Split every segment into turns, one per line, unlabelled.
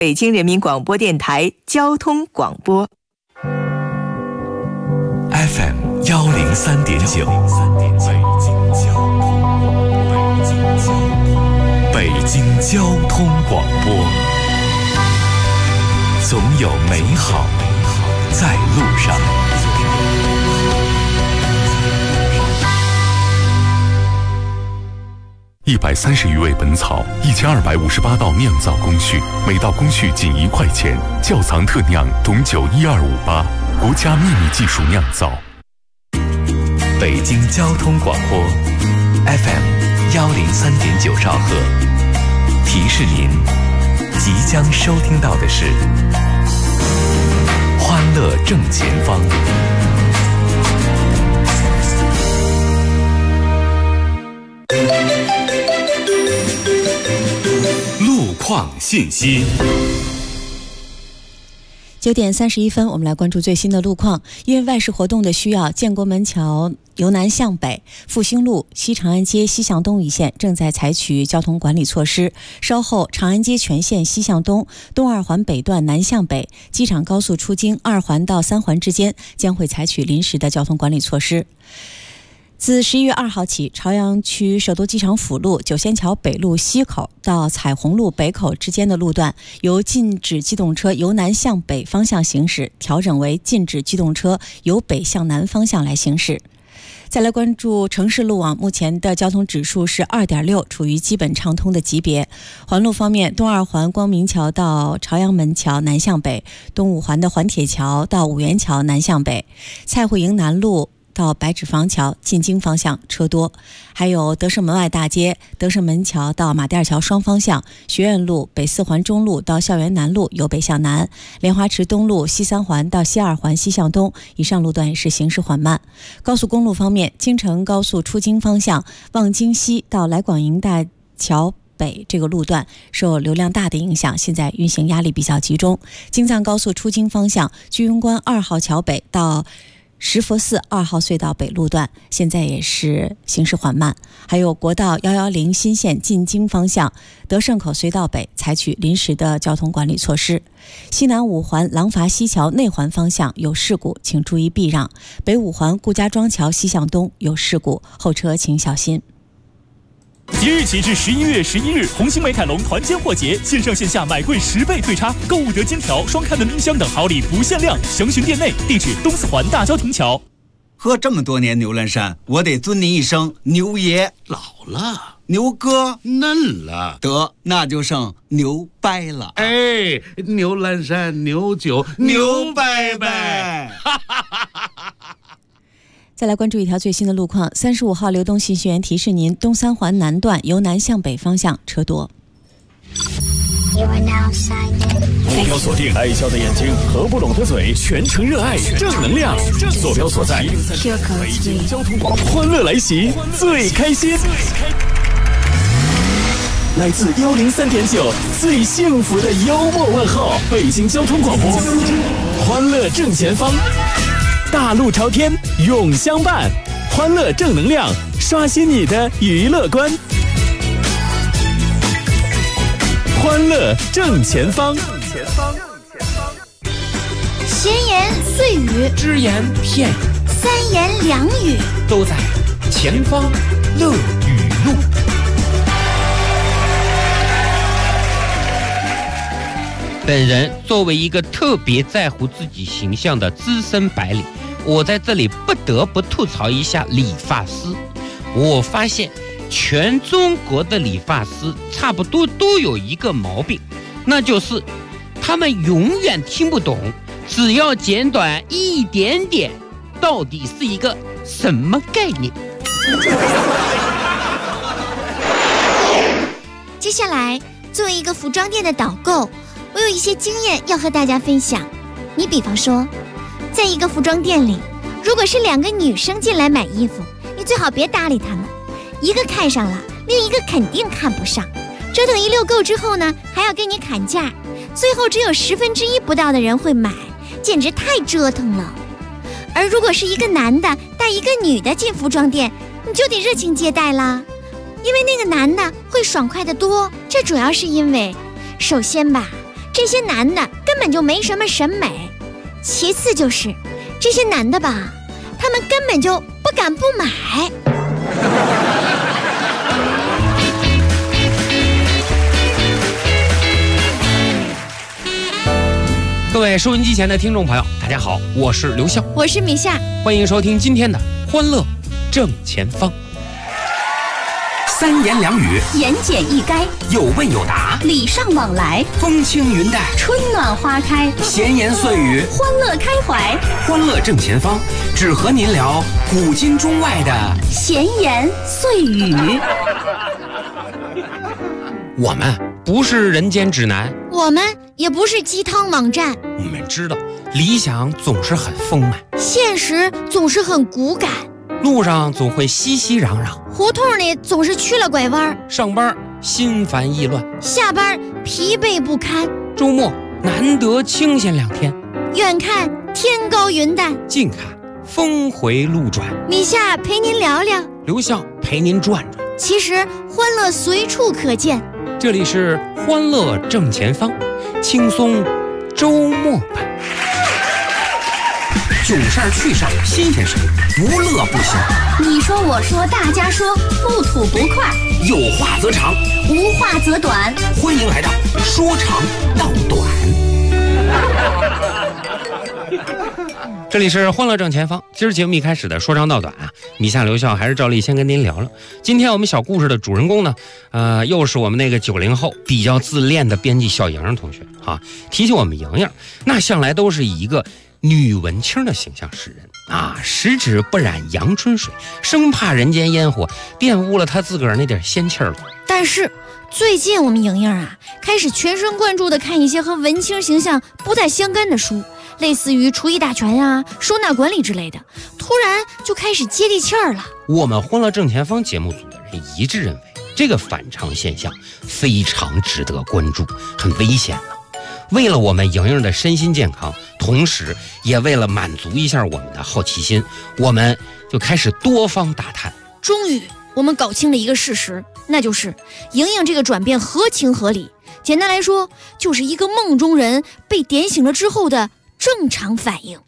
北京人民广播电台交通广播
FM 103.9，北京交通广播，总有美好在路上。130余味本草，1258道酿造工序，每道工序仅1块钱。窖藏特酿董酒12588，国家秘密技术酿造。北京交通广播 FM 103.9兆赫，提示您即将收听到的是欢乐正前方。路况信息。
9点31分，我们来关注最新的路况。因为外事活动的需要，建国门桥由南向北、复兴路、西长安街西向东一线正在采取交通管理措施。稍后，长安街全线西向东、东二环北段南向北、机场高速出京2环到3环之间将会采取临时的交通管理措施。自11月2号起，朝阳区首都机场辅路九仙桥北路西口到彩虹路北口之间的路段，由禁止机动车由南向北方向行驶调整为禁止机动车由北向南方向来行驶。再来关注城市路网，目前的交通指数是 2.6， 处于基本畅通的级别。环路方面，东二环光明桥到朝阳门桥南向北，东五环的环铁桥到五元桥南向北，蔡慧营南路到白纸坊桥进京方向车多，还有德胜门外大街、德胜门桥到马甸桥双方向、学院路、北四环中路到校园南路由北向南、莲花池东路西3环到西2环西向东，以上路段也是行驶缓慢。高速公路方面，京承高速出京方向望京西到来广营大桥北这个路段受流量大的影响，现在运行压力比较集中。京藏高速出京方向居庸关2号桥北到石佛寺2号隧道北路段现在也是行驶缓慢。还有国道110新线进京方向德胜口隧道北采取临时的交通管理措施。西南5环廊坊西桥内环方向有事故，请注意避让。北5环顾家庄桥西向东有事故，后车请小心。
即日起至11月11日，红星美凯龙团坚货节，线上线下买贵10倍退差，购物得金条、双开门冰箱等好礼不限量，详询店内。地址东四环大郊亭桥。
喝这么多年牛栏山，我得尊您一声牛爷。
老了，
牛哥
嫩了，
得那就剩牛掰了。
哎，牛栏山牛酒牛掰掰。
再来关注一条最新的路况，35号流动信息源提示您，东3环南段由南向北方向车多。
坐标锁定爱笑的眼睛和不拢的嘴，全程热爱正能量。坐标所在北京交通广播，欢乐来袭，最开心。来自103.9最幸福的幽默问候，北京交通广播，欢乐正前方。大路朝天，永相伴，欢乐正能量，刷新你的娱乐观。欢乐正前方，
闲言碎语，
只言片语，
三言两语，
都在前方乐语录。
本人作为一个特别在乎自己形象的资深白领，我在这里不得不吐槽一下理发师。我发现全中国的理发师差不多都有一个毛病，那就是他们永远听不懂只要剪短一点点到底是一个什么概念。
接下来作为一个服装店的导购，我有一些经验要和大家分享。你比方说，在一个服装店里，如果是2个女生进来买衣服，你最好别搭理她们，一个看上了，另一个肯定看不上，折腾一溜够之后呢，还要跟你砍价，最后只有1/10不到的人会买，简直太折腾了。而如果是一个男的带一个女的进服装店，你就得热情接待啦，因为那个男的会爽快得多。这主要是因为，首先吧，这这些男的根本就没什么审美，其次就是这些男的吧，他们根本就不敢不买。
各位收音机前的听众朋友，大家好，我是刘笑，
我是米夏，
欢迎收听今天的欢乐正前方。
三言两语，
言简意赅，
有问有答，
礼尚往来，
风轻云淡，
春暖花开，
闲言碎语，
欢乐开怀。
欢乐正前方，只和您聊古今中外的
闲言碎语。
我们不是人间指南，
我们也不是鸡汤网站，
我们知道理想总是很丰满，
现实总是很骨感，
路上总会熙熙攘攘，
胡同里总是曲了拐弯，
上班心烦意乱，
下班疲惫不堪，
周末难得清闲2天，
远看天高云淡，
近看峰回路转。
米夏陪您聊聊，
刘笑陪您转转，
其实欢乐随处可见。
这里是欢乐正前方，轻松周末版。
囧事儿趣事儿新鲜事儿，不乐不行。
你说我说大家说，不吐不快，
有话则长，
无话则短。
欢迎来到说长道短。
这里是欢乐正前方，今儿节目一开始的说长道短啊，米夏刘笑还是照例先跟您聊聊。今天我们小故事的主人公呢，又是我们那个90后比较自恋的编辑小莹莹同学啊。提起我们莹莹，那向来都是以一个女文青的形象示人啊，十指不染阳春水，生怕人间烟火玷污了她自个儿那点仙气儿了。
但是最近我们莹莹啊，开始全神贯注地看一些和文青形象不太相干的书，类似于厨艺大全啊、收纳管理之类的，突然就开始接地气儿了。
我们欢乐正前方节目组的人一致认为，这个反常现象非常值得关注，很危险的。为了我们莹莹的身心健康，同时也为了满足一下我们的好奇心，我们就开始多方打探。
终于我们搞清了一个事实，那就是莹莹这个转变合情合理，简单来说就是一个梦中人被点醒了之后的正常反应。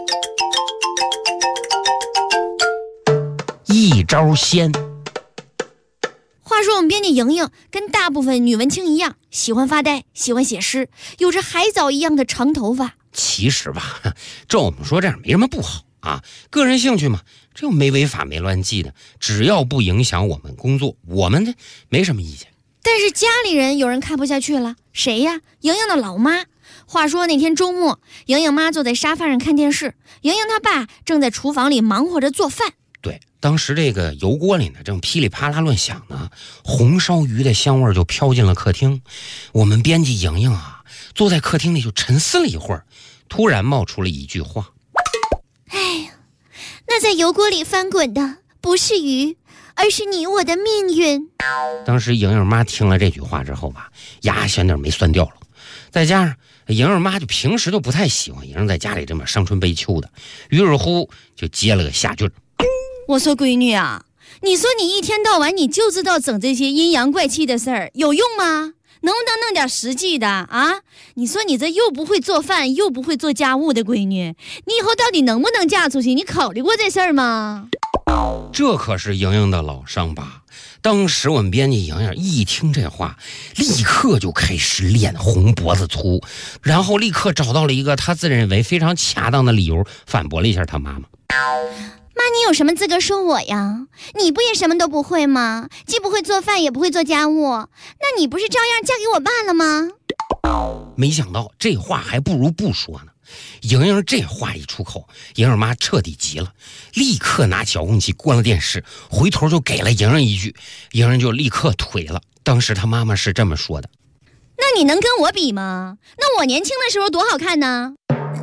一招鲜。
话说我们编辑莹莹跟大部分女文青一样，喜欢发呆，喜欢写诗，有着海藻一样的长头发。
其实吧，照我们说这样没什么不好啊，个人兴趣嘛，这又没违法没乱纪的，只要不影响我们工作，我们呢没什么意见。
但是家里人有人看不下去了，谁呀？莹莹的老妈。话说那天周末，莹莹妈坐在沙发上看电视，莹莹她爸正在厨房里忙活着做饭。
对，当时这个油锅里呢正噼里啪啦乱响呢，红烧鱼的香味就飘进了客厅。我们编辑莹莹啊，坐在客厅里就沉思了一会儿，突然冒出了一句话：
哎呀，那在油锅里翻滚的不是鱼，而是你我的命运。
当时莹莹妈听了这句话之后吧，牙悬点没酸掉了。再加上莹莹妈就平时就不太喜欢莹莹在家里这么伤春悲秋的，于是乎就接了个下句：
我说闺女啊，你说你一天到晚你就知道整这些阴阳怪气的事儿，有用吗？能不能弄点实际的啊？你说你这又不会做饭又不会做家务的闺女，你以后到底能不能嫁出去？你考虑过这事儿吗？
这可是莹莹的老伤疤。当时我们编辑莹莹一听这话，立刻就开始脸红脖子粗，然后立刻找到了一个她自认为非常恰当的理由，反驳了一下她妈妈。
妈，你有什么资格说我呀？你不也什么都不会吗？既不会做饭也不会做家务，那你不是照样嫁给我爸了吗？
没想到这话还不如不说呢。莹莹这话一出口，莹莹妈彻底急了，立刻拿起遥控器关了电视，回头就给了莹莹一句，莹莹就立刻颓了。当时她妈妈是这么说的：
那你能跟我比吗？那我年轻的时候多好看呢。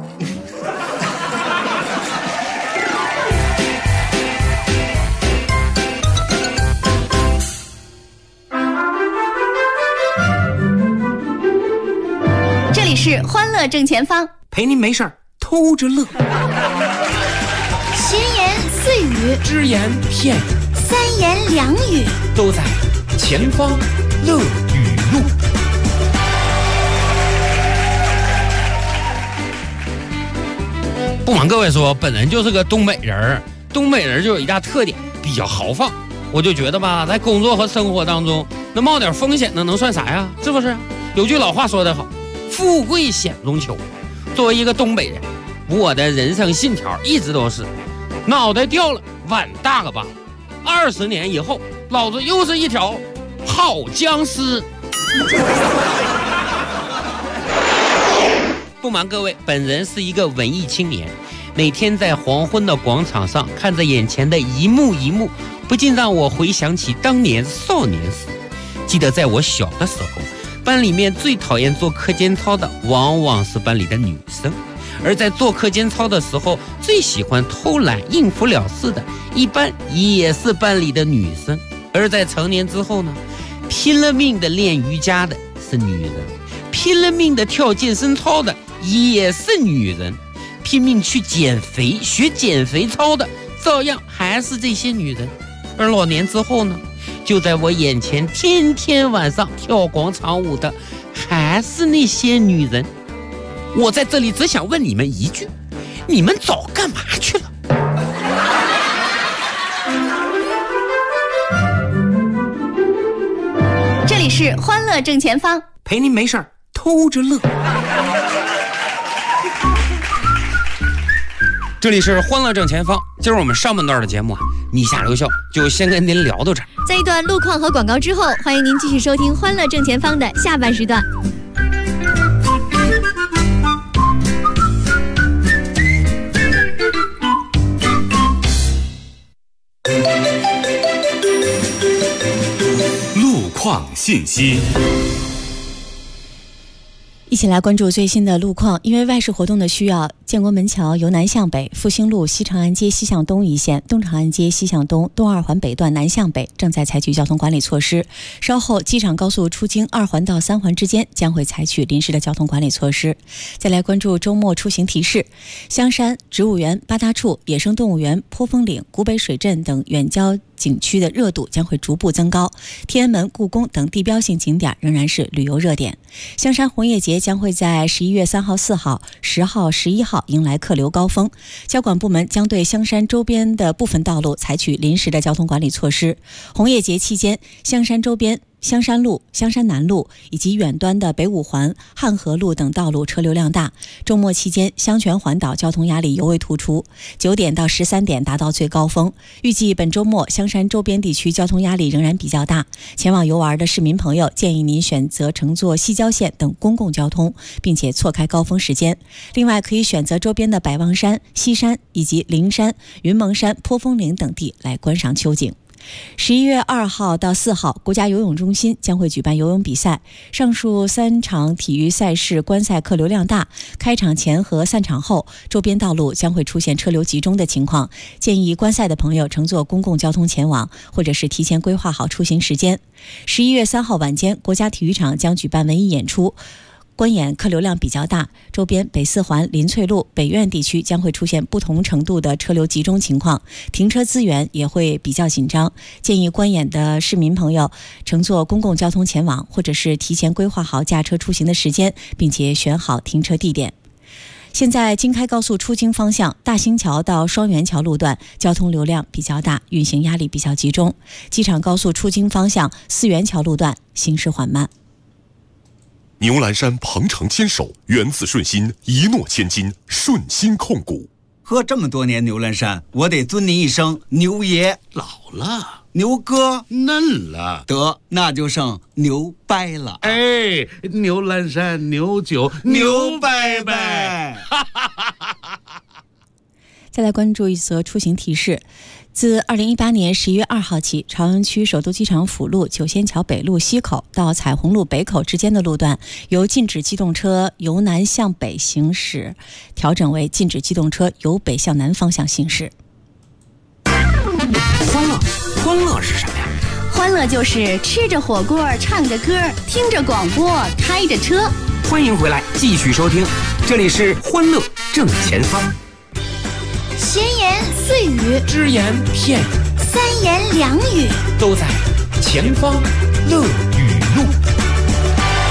这里是欢乐正前方，
陪您没事儿偷着乐。
闲言碎语，
只言片语，
三言两语，
都在前方乐语录。
不瞒各位说，本人就是个东北人，东北人就有一大特点，比较豪放。我就觉得吧，在工作和生活当中，那冒点风险那能算啥呀？是不是？有句老话说得好，富贵险中求。作为一个东北人，我的人生信条一直都是脑袋掉了碗大个疤，20年以后老子又是一条好僵尸。不瞒各位，本人是一个文艺青年，每天在黄昏的广场上看着眼前的一幕一幕，不禁让我回想起当年少年时。记得在我小的时候，班里面最讨厌做课间操的往往是班里的女生，而在做课间操的时候，最喜欢偷懒应付了事的一般也是班里的女生。而在成年之后呢，拼了命的练瑜伽的是女人，拼了命的跳健身操的也是女人，拼命去减肥学减肥操的照样还是这些女人。而老年之后呢，就在我眼前天天晚上跳广场舞的还是那些女人。我在这里只想问你们一句，你们早干嘛去了？
这里是欢乐正前方，
陪您没事儿偷着乐。
这里是欢乐正前方，今儿我们上半段的节目你下留校就先跟您聊到这儿。
在一段路况和广告之后，欢迎您继续收听欢乐正前方的下半时段。
路况信息。
一起来关注最新的路况。因为外事活动的需要，建国门桥由南向北、复兴路西长安街西向东一线、东长安街西向东、东二环北段南向北正在采取交通管理措施。稍后机场高速出京2环到3环之间将会采取临时的交通管理措施。再来关注周末出行提示：香山、植物园、八大处、野生动物园、坡峰岭、古北水镇等远郊景区的热度将会逐步增高，天安门、故宫等地标性景点仍然是旅游热点。香山红叶节将会在11月3号、4号、10号、11号迎来客流高峰。交管部门将对香山周边的部分道路采取临时的交通管理措施。红叶节期间，香山周边香山路、香山南路以及远端的北五环、汉河路等道路车流量大。周末期间，香泉环岛交通压力尤为突出，9点到13点达到最高峰。预计本周末香山周边地区交通压力仍然比较大，前往游玩的市民朋友建议您选择乘坐西郊线等公共交通，并且错开高峰时间。另外，可以选择周边的百望山、西山以及灵山、云蒙山、坡峰岭等地来观赏秋景。11月2号到4号，国家游泳中心将会举办游泳比赛。上述3场体育赛事观赛客流量大，开场前和散场后，周边道路将会出现车流集中的情况，建议观赛的朋友乘坐公共交通前往，或者是提前规划好出行时间。11月3号晚间，国家体育场将举办文艺演出，观演客流量比较大，周边北四环、林翠路、北苑地区将会出现不同程度的车流集中情况，停车资源也会比较紧张，建议观演的市民朋友乘坐公共交通前往，或者是提前规划好驾车出行的时间，并且选好停车地点。现在京开高速出京方向大兴桥到双元桥路段交通流量比较大，运行压力比较集中。机场高速出京方向四元桥路段行驶缓慢。
牛栏山鹏程牵手，源自顺心，一诺千金，顺心控股。
喝这么多年牛栏山，我得尊您一声牛爷。
老了，
牛哥
嫩了，
得那就剩牛掰了。
哎，牛栏山牛酒牛掰掰。
再来关注一则出行提示。自2018年11月2号起，朝阳区首都机场辅路九仙桥北路西口到彩虹路北口之间的路段，由禁止机动车由南向北行驶调整为禁止机动车由北向南方向行驶。
欢乐是什么呀？
欢乐就是吃着火锅，唱着歌，听着广播，开着车。
欢迎回来，继续收听，这里是欢乐正前方。
闲言碎语，
只言片语，
三言两语，
都在前方乐语录。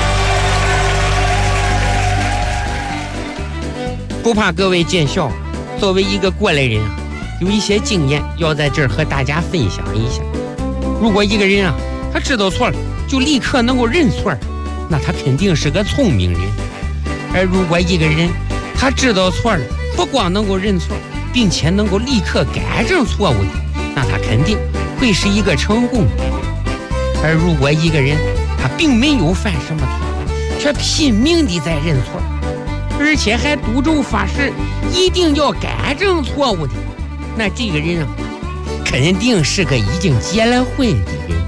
不怕各位见笑， 作为一个过来人啊，有一些经验要在这儿和大家分享一下。如果一个人啊，他知道错了就立刻能够认错，那他肯定是个聪明人。而如果一个人他知道错了，不光能够认错，并且能够立刻改正错误的，那他肯定会是一个成功的人。而如果一个人他并没有犯什么错，却拼命地在认错，而且还赌咒发誓一定要改正错误的，那这个人啊，肯定是个已经结了婚的人。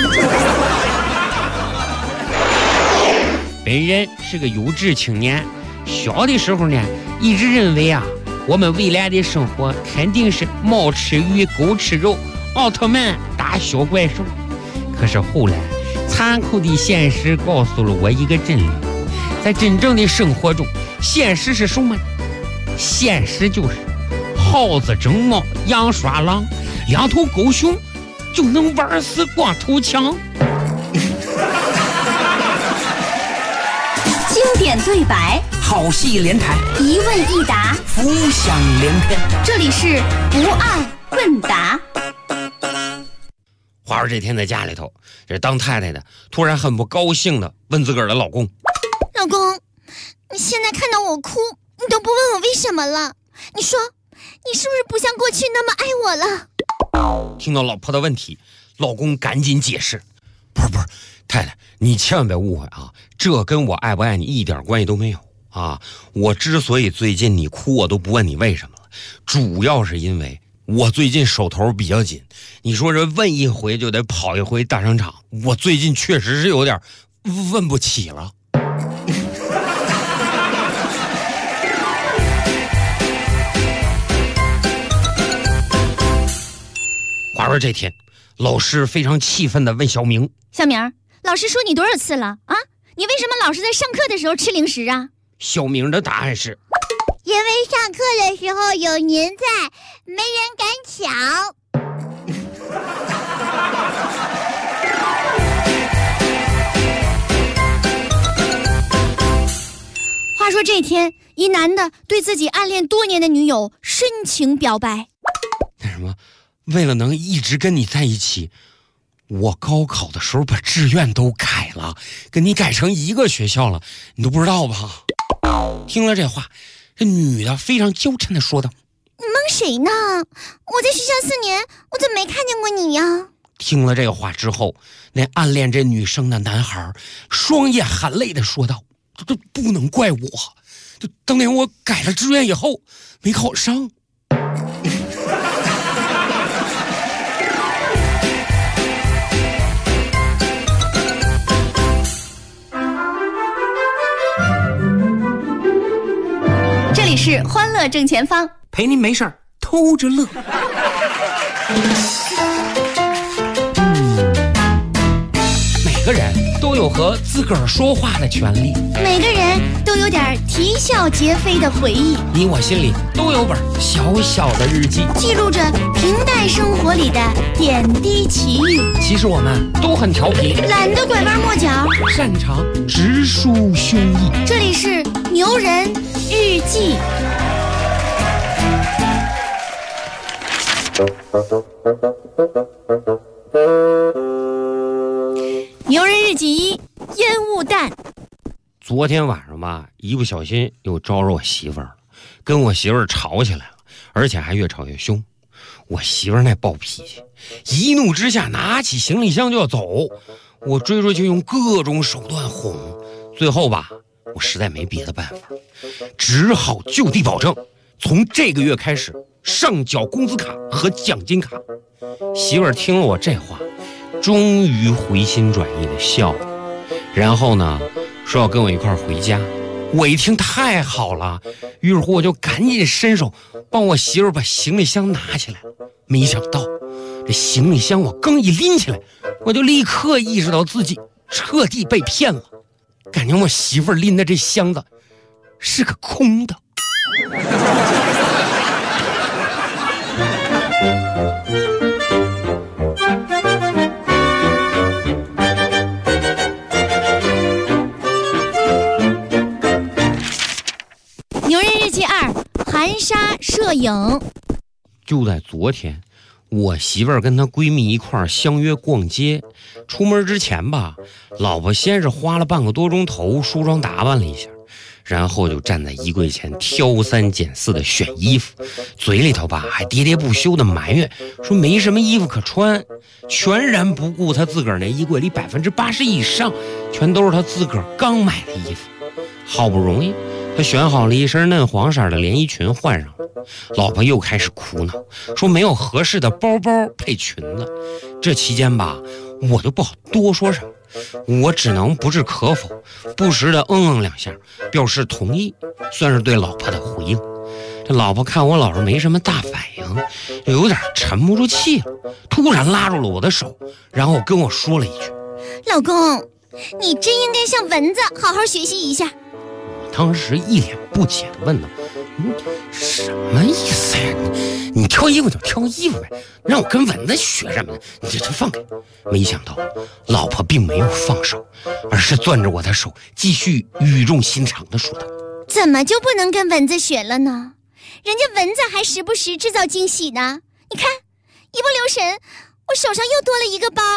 本人是个有志青年，小的时候呢，一直认为啊，我们未来的生活肯定是猫吃鱼，狗吃肉，奥特曼打小怪兽。可是后来，残酷的现实告诉了我一个真理，在真正的生活中，现实是什么呢？现实就是耗子争猫，羊耍狼，两头狗熊就能玩死光头强。
经典对白，
好戏连台，
一问一答，
浮想联翩。
这里是不二问答。
花儿这天在家里头，这当太太的突然很不高兴的问自个儿的老公：“
老公，你现在看到我哭，你都不问我为什么了？你说，你是不是不像过去那么爱我了？”
听到老婆的问题，老公赶紧解释：“不是，太太，你千万别误会啊，这跟我爱不爱你一点关系都没有啊！我之所以最近你哭，我都不问你为什么了，主要是因为我最近手头比较紧。你说这问一回就得跑一回大商场，我最近确实是有点问不起了。”话说这天，老师非常气愤地问小明：“
小明，老师说你多少次了啊？你为什么老是在上课的时候吃零食啊？”
小明的答案是：“
因为上课的时候有您在，没人敢抢。”
话说这天，一男的对自己暗恋多年的女友深情表白：“
那什么，为了能一直跟你在一起，我高考的时候把志愿都改了，跟你改成一个学校了，你都不知道吧？”听了这话，这女的非常娇嗔地说道：“
你蒙谁呢？我在学校4年，我怎么没看见过你呀？”
听了这个话之后，那暗恋这女生的男孩双眼含泪地说道：“这不能怪我，这当年我改了志愿以后没考上。”
这里是欢乐正前方，
陪您没事儿偷着乐。
每个人都有和自个儿说话的权利，
每个人都有点啼笑皆非的回忆，
你我心里都有本小小的日记，
记录着平淡生活里的点滴奇遇。
其实我们都很调皮，
懒得拐弯抹角，
擅长直抒胸臆。
这里是牛人日记。
牛人日记1：烟雾弹。
昨天晚上吧，一不小心又招惹我媳妇儿了，跟我媳妇儿吵起来了，而且还越吵越凶。我媳妇儿那暴脾气，一怒之下拿起行李箱就要走，我追出去用各种手段哄，最后吧，我实在没别的办法，只好就地保证，从这个月开始上缴工资卡和奖金卡。媳妇儿听了我这话，终于回心转意的笑了，然后呢，说要跟我一块儿回家。我一听太好了，于是乎我就赶紧伸手帮我媳妇儿把行李箱拿起来。没想到这行李箱我刚一拎起来，我就立刻意识到自己彻底被骗了，感觉我媳妇儿拎的这箱子是个空的。
牛人日记2： 含沙射影。
就在昨天，我媳妇儿跟她闺蜜一块儿相约逛街，出门之前吧，老婆先是花了半个多钟头梳妆打扮了一下，然后就站在衣柜前挑三拣四的选衣服，嘴里头吧还喋喋不休的埋怨说没什么衣服可穿，全然不顾她自个儿那衣柜里80%以上全都是她自个儿刚买的衣服。好不容易她选好了一身嫩黄色的连衣裙换上了，老婆又开始苦恼说没有合适的包包配裙子。这期间吧，我就不好多说什么，我只能不置可否，不时的两下表示同意，算是对老婆的回应。这老婆看我老是没什么大反应，就有点沉不住气了，突然拉住了我的手，然后跟我说了一句：
老公，你真应该向蚊子好好学习一下。
当时一脸不解地问道：什么意思呀？你挑衣服就挑衣服呗，让我跟蚊子学什么呢？你这放开！没想到老婆并没有放手，而是攥着我的手，继续语重心长地说道：
怎么就不能跟蚊子学了呢？人家蚊子还时不时制造惊喜呢。你看，一不留神，我手上又多了一个包。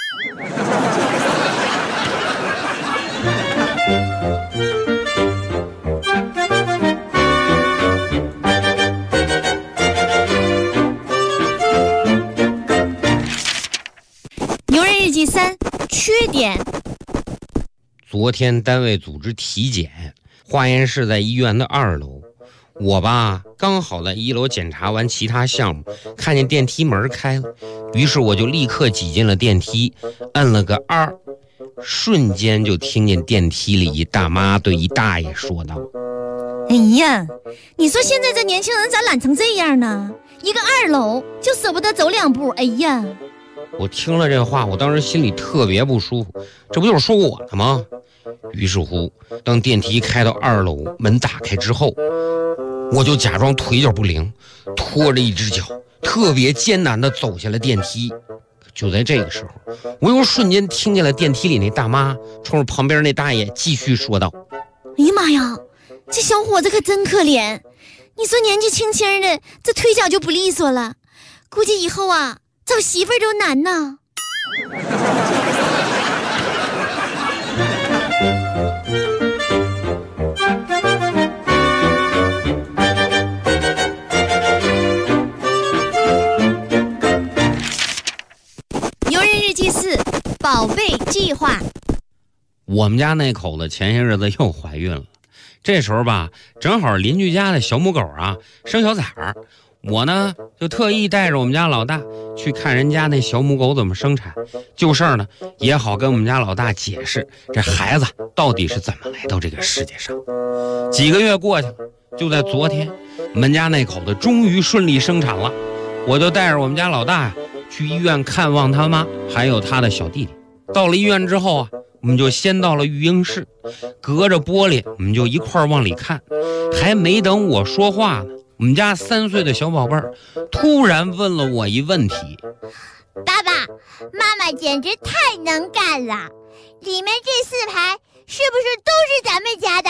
牛人日记3，缺点。
昨天单位组织体检，化验室在医院的2楼。我吧刚好在1楼检查完其他项目，看见电梯门开了，于是我就立刻挤进了电梯，摁了个2，瞬间就听见电梯里一大妈对一大爷说道：
哎呀，你说现在这年轻人咋懒成这样呢？一个2楼就舍不得走2步。哎呀，
我听了这话，我当时心里特别不舒服，这不就是说我的吗？于是乎，当电梯开到2楼，门打开之后，我就假装腿脚不灵，拖着一只脚，特别艰难地走下了电梯。就在这个时候，我又瞬间听见了电梯里那大妈冲着旁边那大爷继续说道：
哎呀妈呀，这小伙子可真可怜，你说年纪轻轻的，这腿脚就不利索了，估计以后啊找媳妇儿都难呢。牛人日记4，宝贝计划。
我们家那口子前些日子又怀孕了，这时候吧，正好邻居家的小母狗啊生小崽儿，我呢就特意带着我们家老大去看人家那小母狗怎么生产，就事儿呢也好跟我们家老大解释这孩子到底是怎么来到这个世界上。几个月过去了，就在昨天，我们家那口子终于顺利生产了，我就带着我们家老大去医院看望他妈还有他的小弟弟。到了医院之后啊，我们就先到了育婴室，隔着玻璃我们就一块儿往里看。还没等我说话呢，我们家3岁的小宝贝儿突然问了我一问题：
爸爸妈妈简直太能干了，里面这4排是不是都是咱们家的？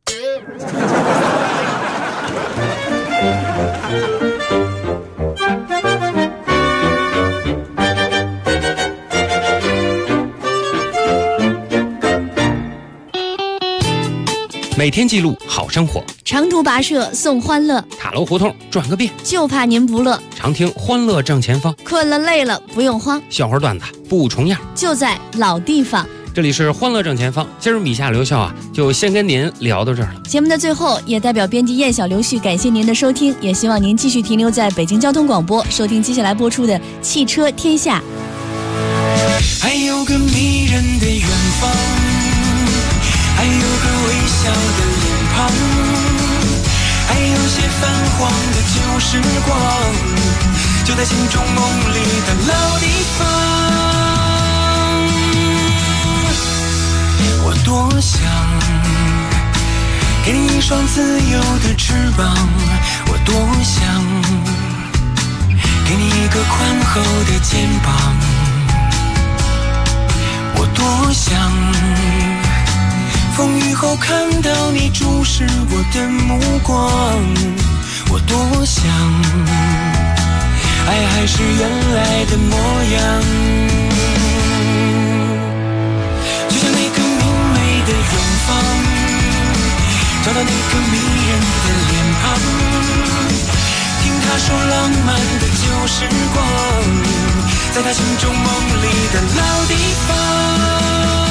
每天记录好生活，
长途跋涉送欢乐，
塔楼胡同转个遍，
就怕您不乐。
常听欢乐正前方，
困了累了不用慌，
笑话段子不重样，
就在老地方。
这里是欢乐正前方，今儿米夏刘笑啊，就先跟您聊到这儿了。
节目的最后，也代表编辑燕小刘旭感谢您的收听，也希望您继续停留在北京交通广播，收听接下来播出的《汽车天下》。
还有个迷人的远方，还有个微笑的脸庞，还有些泛黄的旧时光，就在心中梦里的老地方。我多想给你一双自由的翅膀，我多想给你一个宽厚的肩膀，我多想风雨后看到你注视我的目光， 我多想爱还是原来的模样，就像那个明媚的远方，找到那个迷人的脸庞，听他说浪漫的旧时光，在他心中梦里的老地方。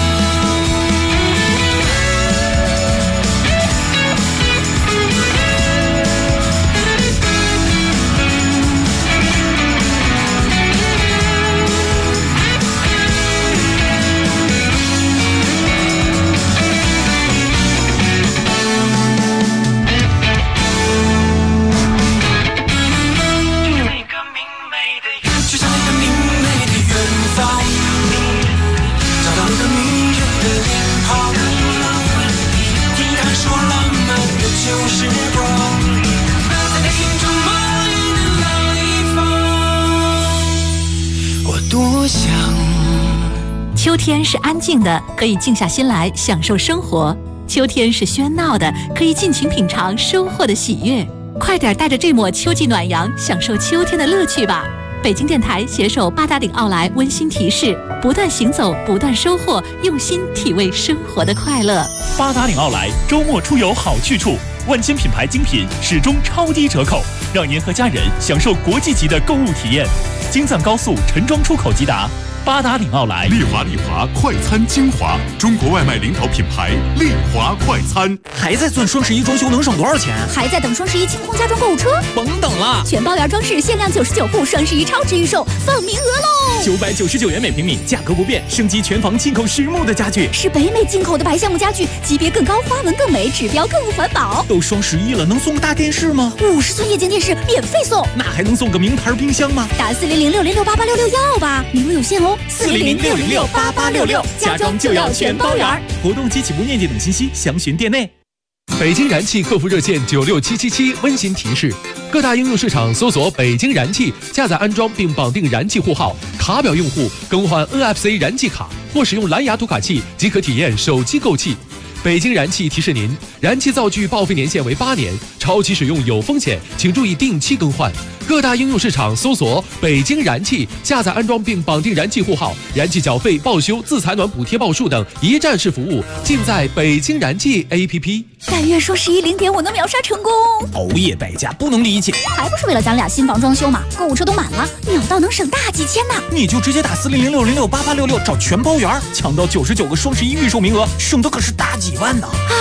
秋天是安静的，可以静下心来享受生活；秋天是喧闹的，可以尽情品尝收获的喜悦。快点带着这抹秋季暖阳，享受秋天的乐趣吧！北京电台携手八达岭奥莱温馨提示：不断行走，不断收获，用心体味生活的快乐。
八达岭奥莱周末出游好去处，万千品牌精品始终超低折扣，让您和家人享受国际级的购物体验。京藏高速陈庄出口即达。八达岭奥莱，
丽华快餐精华，中国外卖领导品牌，丽华快餐。
还在算双11装修能省多少钱？
还在等双11清空家装购物车？
甭等了，
全包圆装饰限量99户，双11超值预售，放名额喽
！999元每平米，价格不变，升级全房进口实木的家具，
是北美进口的白橡木家具，级别更高，花纹更美，指标更环保。
都双11了，能送个大电视吗
？50寸液晶电视免费送，
那还能送个名牌冰箱吗？
打40060688666要吧，名额有限哦！40060688666，家装就要全包圆。
活动及起步面积等信息详询店内。
北京燃气客服热线96777温馨提示：各大应用市场搜索北京燃气，下载安装并绑定燃气户号，卡表用户更换 NFC 燃气卡或使用蓝牙读卡器即可体验手机购气。北京燃气提示您，燃气灶具报废年限为8年，超期使用有风险，请注意定期更换。各大应用市场搜索北京燃气，下载安装并绑定燃气户号，燃气缴费、报修、自采暖补贴报数等一站式服务尽在北京燃气 APP。
但愿双110点我能秒杀成功。
熬夜败家不能理解，
还不是为了咱俩新房装修嘛？购物车都满了，秒到能省大几千呢。
你就直接打40060688666找全包圆，抢到99个双11预售名额，省的可是大几万呢！
啊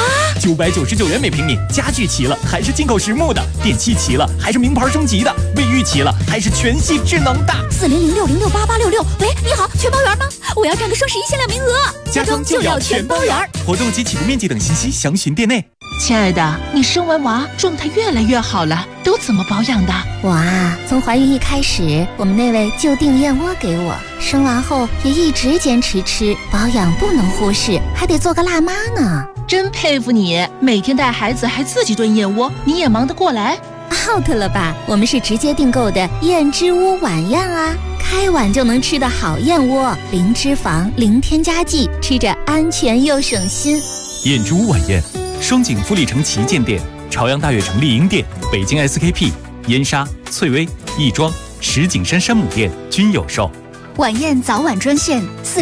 ！999元每平米，家具齐了还是进口实木的，电器齐了还是名牌升级的，卫浴齐了还是全系智能的。
40060688666，喂，你好，全包圆吗？我要占个双11限量名额，
家装就要全包圆。活动及起步面积等信息详询店内。
亲爱的，你生完娃状态越来越好了，都怎么保养的？
我啊，从怀孕一开始，我们那位就订燕窝给我，生完后也一直坚持吃，保养不能忽视，还得做个辣妈呢。
真佩服你，每天带孩子还自己炖燕窝，你也忙得过来
？out 了吧？我们是直接订购的燕之屋晚宴啊，开碗就能吃的好燕窝，零脂肪，零添加剂，吃着安全又省心。
燕之屋晚宴，双井富力城旗舰店、朝阳大悦城丽婴店、北京 SKP、燕莎、翠微、亦庄、石景山山姆店均有售。
晚宴早晚专线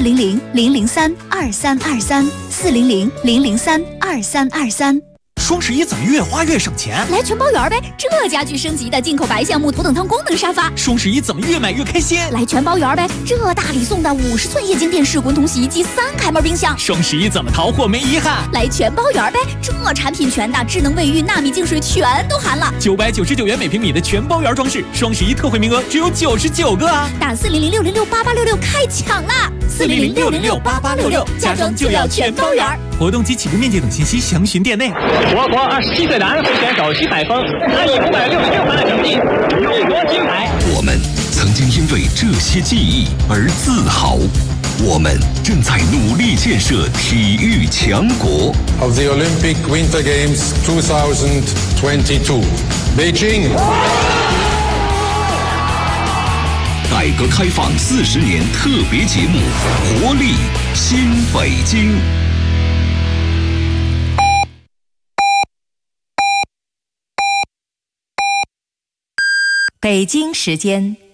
400-003-2323，400-003-2323。
双11怎么越花越省钱？
来全包圆呗！这家具升级的进口白橡木头等舱功能沙发。
双11怎么越买越开心？
来全包圆呗！这大礼送的50寸液晶电视、滚筒洗衣机、3开门冰箱。
双11怎么淘货没遗憾？
来全包圆呗！这产品全的，智能卫浴、纳米净水全都含了。
999元每平米的全包圆装饰，双11特惠名额只有99个啊！
打40060688666开抢啦！40060688666，家装就要全包圆。
活动及起步面积等信息详询店内。
我国27岁男会选手徐采峰，他以566分的成绩勇夺金牌。
我们曾经因为这些记忆而自豪，我们正在努力建设体育强国。
Of the Olympic Winter Games 2022, Beijing。
改革开放40年特别节目，活力新北京。
北京时间